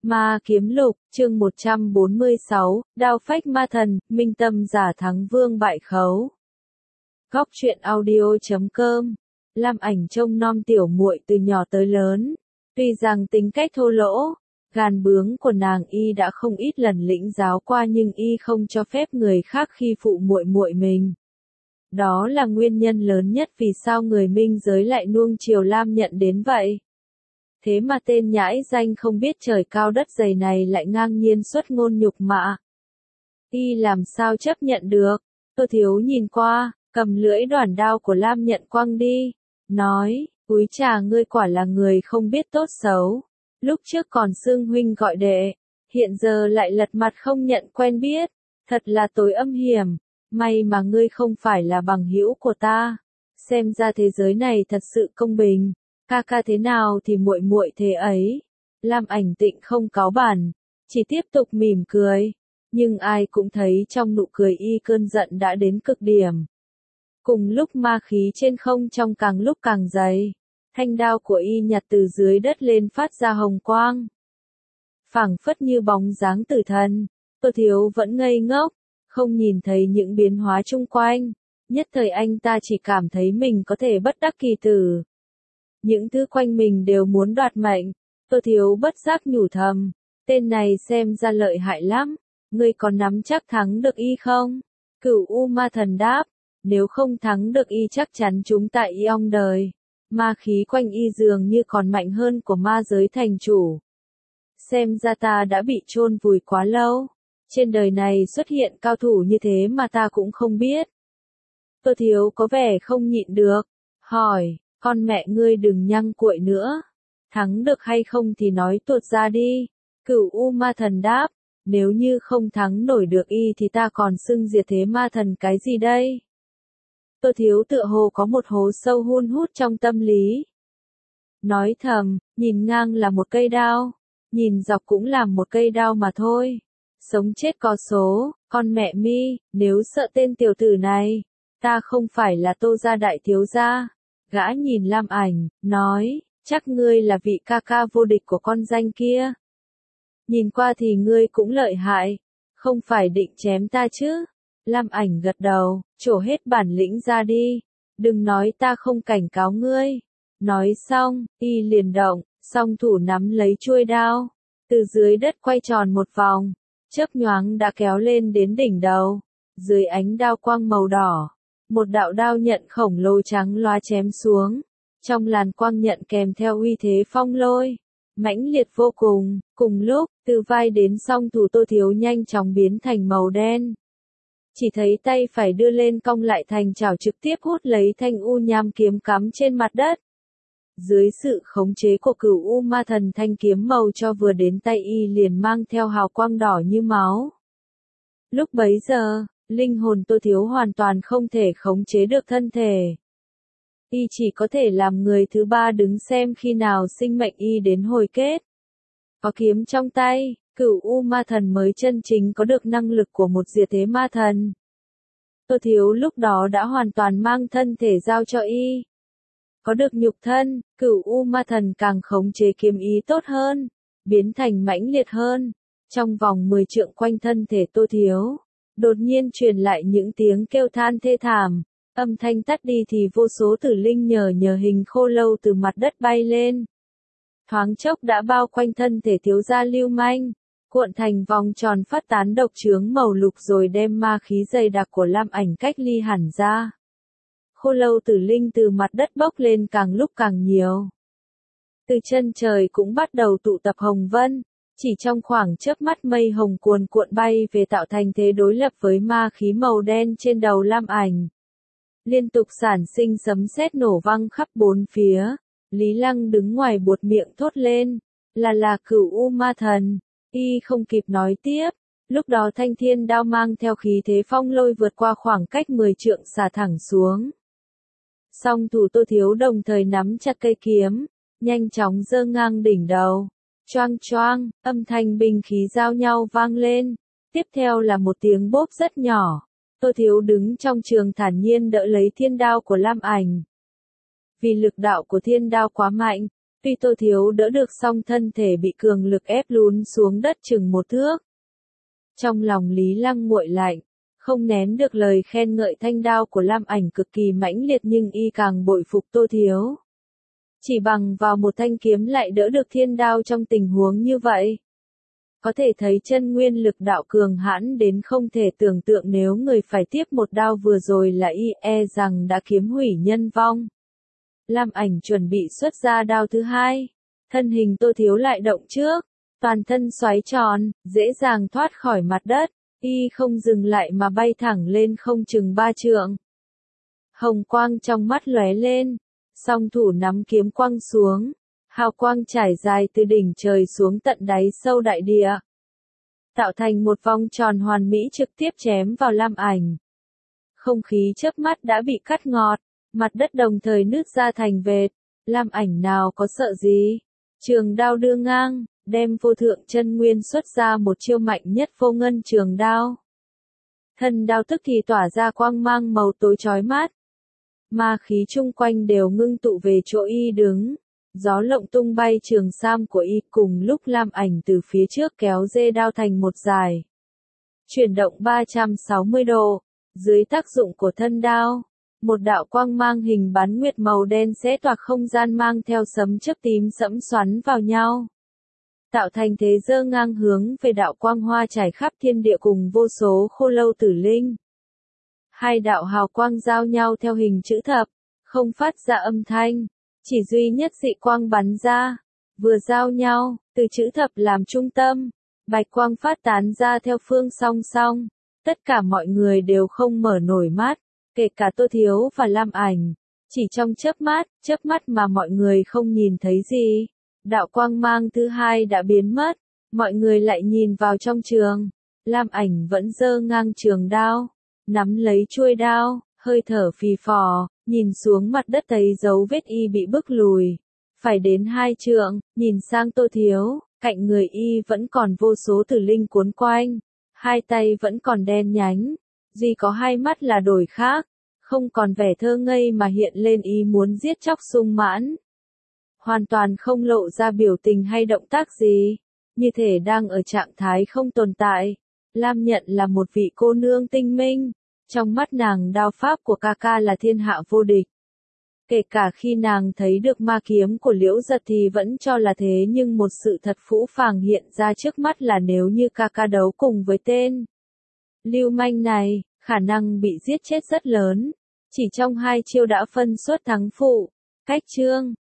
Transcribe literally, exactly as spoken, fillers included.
Ma Kiếm Lục, chương một trăm bốn mươi sáu, Đao Phách Ma Thần, Minh Tâm giả thắng vương bại khấu. Góc truyện audio chấm com. Lam Ảnh trông nom tiểu muội từ nhỏ tới lớn, tuy rằng tính cách thô lỗ, gan bướng của nàng y đã không ít lần lĩnh giáo qua, nhưng y không cho phép người khác khi phụ muội muội mình. Đó là nguyên nhân lớn nhất vì sao người Minh giới lại nuông chiều Lam Nhận đến vậy. Thế mà tên nhãi danh không biết trời cao đất dày này lại ngang nhiên xuất ngôn nhục mạ. Y làm sao chấp nhận được? Tô Thiếu nhìn qua, cầm lưỡi đoản đao của Lam Nhận quăng đi, nói, úi trà, ngươi quả là người không biết tốt xấu. Lúc trước còn xưng huynh gọi đệ, hiện giờ lại lật mặt không nhận quen biết, thật là tối âm hiểm. May mà ngươi không phải là bằng hữu của ta. Xem ra thế giới này thật sự công bình. Ca ca thế nào thì muội muội thế ấy. Lam Ảnh Tịnh không cáu bản, chỉ tiếp tục mỉm cười. Nhưng ai cũng thấy trong nụ cười y cơn giận đã đến cực điểm. Cùng lúc ma khí trên không trong càng lúc càng dày, thanh đao của y nhặt từ dưới đất lên phát ra hồng quang. Phảng phất như bóng dáng tử thần. Tô Thiếu vẫn ngây ngốc, không nhìn thấy những biến hóa chung quanh. Nhất thời anh ta chỉ cảm thấy mình có thể bất đắc kỳ tử. Những thứ quanh mình đều muốn đoạt mệnh. Tô Thiếu bất giác nhủ thầm, tên này xem ra lợi hại lắm, ngươi còn nắm chắc thắng được y không? Cửu U Ma Thần đáp, nếu không thắng được y chắc chắn chúng ta y ong đời. Ma khí quanh y dường như còn mạnh hơn của ma giới thành chủ. Xem ra ta đã bị chôn vùi quá lâu. Trên đời này xuất hiện cao thủ như thế mà ta cũng không biết. Tô Thiếu có vẻ không nhịn được, hỏi, con mẹ ngươi đừng nhăng cuội nữa. Thắng được hay không thì nói tuột ra đi. Cửu U Ma Thần đáp, nếu như không thắng nổi được y thì ta còn xưng diệt thế ma thần cái gì đây? Tô Thiếu tựa hồ có một hố sâu hun hút trong tâm lý. Nói thầm, nhìn ngang là một cây đao, nhìn dọc cũng là một cây đao mà thôi. Sống chết có số, con mẹ mi, nếu sợ tên tiểu tử này, ta không phải là Tô gia đại thiếu gia. Gã nhìn Lam Ảnh, nói, chắc ngươi là vị ca ca vô địch của con danh kia. Nhìn qua thì ngươi cũng lợi hại, không phải định chém ta chứ? Lam Ảnh gật đầu, trổ hết bản lĩnh ra đi, đừng nói ta không cảnh cáo ngươi. Nói xong, y liền động, song thủ nắm lấy chuôi đao, từ dưới đất quay tròn một vòng, chớp nhoáng đã kéo lên đến đỉnh đầu. Dưới ánh đao quang màu đỏ, một đạo đao nhận khổng lồ trắng loá chém xuống. Trong làn quang nhận kèm theo uy thế phong lôi, mãnh liệt vô cùng. Cùng lúc, từ vai đến song thủ Tô Thiếu nhanh chóng biến thành màu đen. Chỉ thấy tay phải đưa lên cong lại thành chảo trực tiếp hút lấy thanh u nham kiếm cắm trên mặt đất. Dưới sự khống chế của Cửu U Ma Thần, thanh kiếm màu cho vừa đến tay y liền mang theo hào quang đỏ như máu. Lúc bấy giờ, linh hồn Tô Thiếu hoàn toàn không thể khống chế được thân thể. Y chỉ có thể làm người thứ ba đứng xem khi nào sinh mệnh y đến hồi kết. Có kiếm trong tay, Cửu U Ma Thần mới chân chính có được năng lực của một diệt thế ma thần. Tô Thiếu lúc đó đã hoàn toàn mang thân thể giao cho y. Có được nhục thân, Cửu U Ma Thần càng khống chế kiếm ý tốt hơn, biến thành mãnh liệt hơn. Trong vòng mười trượng quanh thân thể Tô Thiếu, đột nhiên truyền lại những tiếng kêu than thê thảm. Âm thanh tắt đi thì vô số tử linh nhờ nhờ hình khô lâu từ mặt đất bay lên. Thoáng chốc đã bao quanh thân thể thiếu gia Lưu Manh, cuộn thành vòng tròn phát tán độc chướng màu lục rồi đem ma khí dày đặc của Lam Ảnh cách ly hẳn ra. Khô lâu tử linh từ mặt đất bốc lên càng lúc càng nhiều. Từ chân trời cũng bắt đầu tụ tập hồng vân, chỉ trong khoảng chớp mắt mây hồng cuồn cuộn bay về tạo thành thế đối lập với ma khí màu đen trên đầu Lam Ảnh. Liên tục sản sinh sấm sét nổ vang khắp bốn phía. Lý Lăng đứng ngoài buột miệng thốt lên, là là Cửu U Ma Thần. Y không kịp nói tiếp, lúc đó thanh thiên đao mang theo khí thế phong lôi vượt qua khoảng cách mười trượng xả thẳng xuống. Song thủ Tô Thiếu đồng thời nắm chặt cây kiếm, nhanh chóng giơ ngang đỉnh đầu. Choang choang, âm thanh binh khí giao nhau vang lên. Tiếp theo là một tiếng bốp rất nhỏ. Tô Thiếu đứng trong trường thản nhiên đỡ lấy thiên đao của Lam Ảnh. Vì lực đạo của thiên đao quá mạnh, Tuy Tô Thiếu đỡ được song thân thể bị cường lực ép lún xuống đất chừng một thước. Trong lòng Lý Lăng nguội lạnh, không nén được lời khen ngợi thanh đao của Lam Ảnh cực kỳ mãnh liệt nhưng y càng bội phục Tô Thiếu. Chỉ bằng vào một thanh kiếm lại đỡ được thiên đao trong tình huống như vậy. Có thể thấy chân nguyên lực đạo cường hãn đến không thể tưởng tượng nếu người phải tiếp một đao vừa rồi là y e rằng đã kiếm hủy nhân vong. Lam Ảnh chuẩn bị xuất ra đao thứ hai. Thân hình Tô Thiếu lại động trước. Toàn thân xoáy tròn, dễ dàng thoát khỏi mặt đất. Y không dừng lại mà bay thẳng lên không chừng ba trượng. Hồng quang trong mắt lóe lên. Song thủ nắm kiếm quăng xuống. Hào quang trải dài từ đỉnh trời xuống tận đáy sâu đại địa. Tạo thành một vòng tròn hoàn mỹ trực tiếp chém vào Lam Ảnh. Không khí chớp mắt đã bị cắt ngọt. Mặt đất đồng thời nứt ra thành vệt. Lam Ảnh nào có sợ gì. Trường đao đưa ngang, đem vô thượng chân nguyên xuất ra một chiêu mạnh nhất vô ngân trường đao. Thân đao tức thì tỏa ra quang mang màu tối chói mắt. Ma khí chung quanh đều ngưng tụ về chỗ y đứng. Gió lộng tung bay trường sam của y cùng lúc Lam Ảnh từ phía trước kéo dê đao thành một dài. Chuyển động ba trăm sáu mươi độ, dưới tác dụng của thân đao. Một đạo quang mang hình bán nguyệt màu đen xé toạc không gian mang theo sấm chớp tím sẫm xoắn vào nhau. Tạo thành thế dơ ngang hướng về đạo quang hoa trải khắp thiên địa cùng vô số khô lâu tử linh. Hai đạo hào quang giao nhau theo hình chữ thập, không phát ra âm thanh, chỉ duy nhất dị quang bắn ra, vừa giao nhau, từ chữ thập làm trung tâm, bạch quang phát tán ra theo phương song song, tất cả mọi người đều không mở nổi mắt. Kể cả Tô Thiếu và Lam Ảnh, chỉ trong chớp mắt, chớp mắt mà mọi người không nhìn thấy gì. Đạo quang mang thứ hai đã biến mất, mọi người lại nhìn vào trong trường. Lam Ảnh vẫn giơ ngang trường đao, nắm lấy chuôi đao, hơi thở phì phò, nhìn xuống mặt đất thấy dấu vết y bị bức lùi. Phải đến hai trượng, nhìn sang Tô Thiếu, cạnh người y vẫn còn vô số tử linh cuốn quanh, hai tay vẫn còn đen nhánh. Duy có hai mắt là đổi khác, không còn vẻ thơ ngây mà hiện lên ý muốn giết chóc sung mãn. Hoàn toàn không lộ ra biểu tình hay động tác gì, như thể đang ở trạng thái không tồn tại. Lam Nhận là một vị cô nương tinh minh, trong mắt nàng đao pháp của ca ca là thiên hạ vô địch. Kể cả khi nàng thấy được ma kiếm của Liễu Giật thì vẫn cho là thế nhưng một sự thật phũ phàng hiện ra trước mắt là nếu như ca ca đấu cùng với tên lưu manh này, khả năng bị giết chết rất lớn. Chỉ trong hai chiêu đã phân suất thắng phụ. Cách chương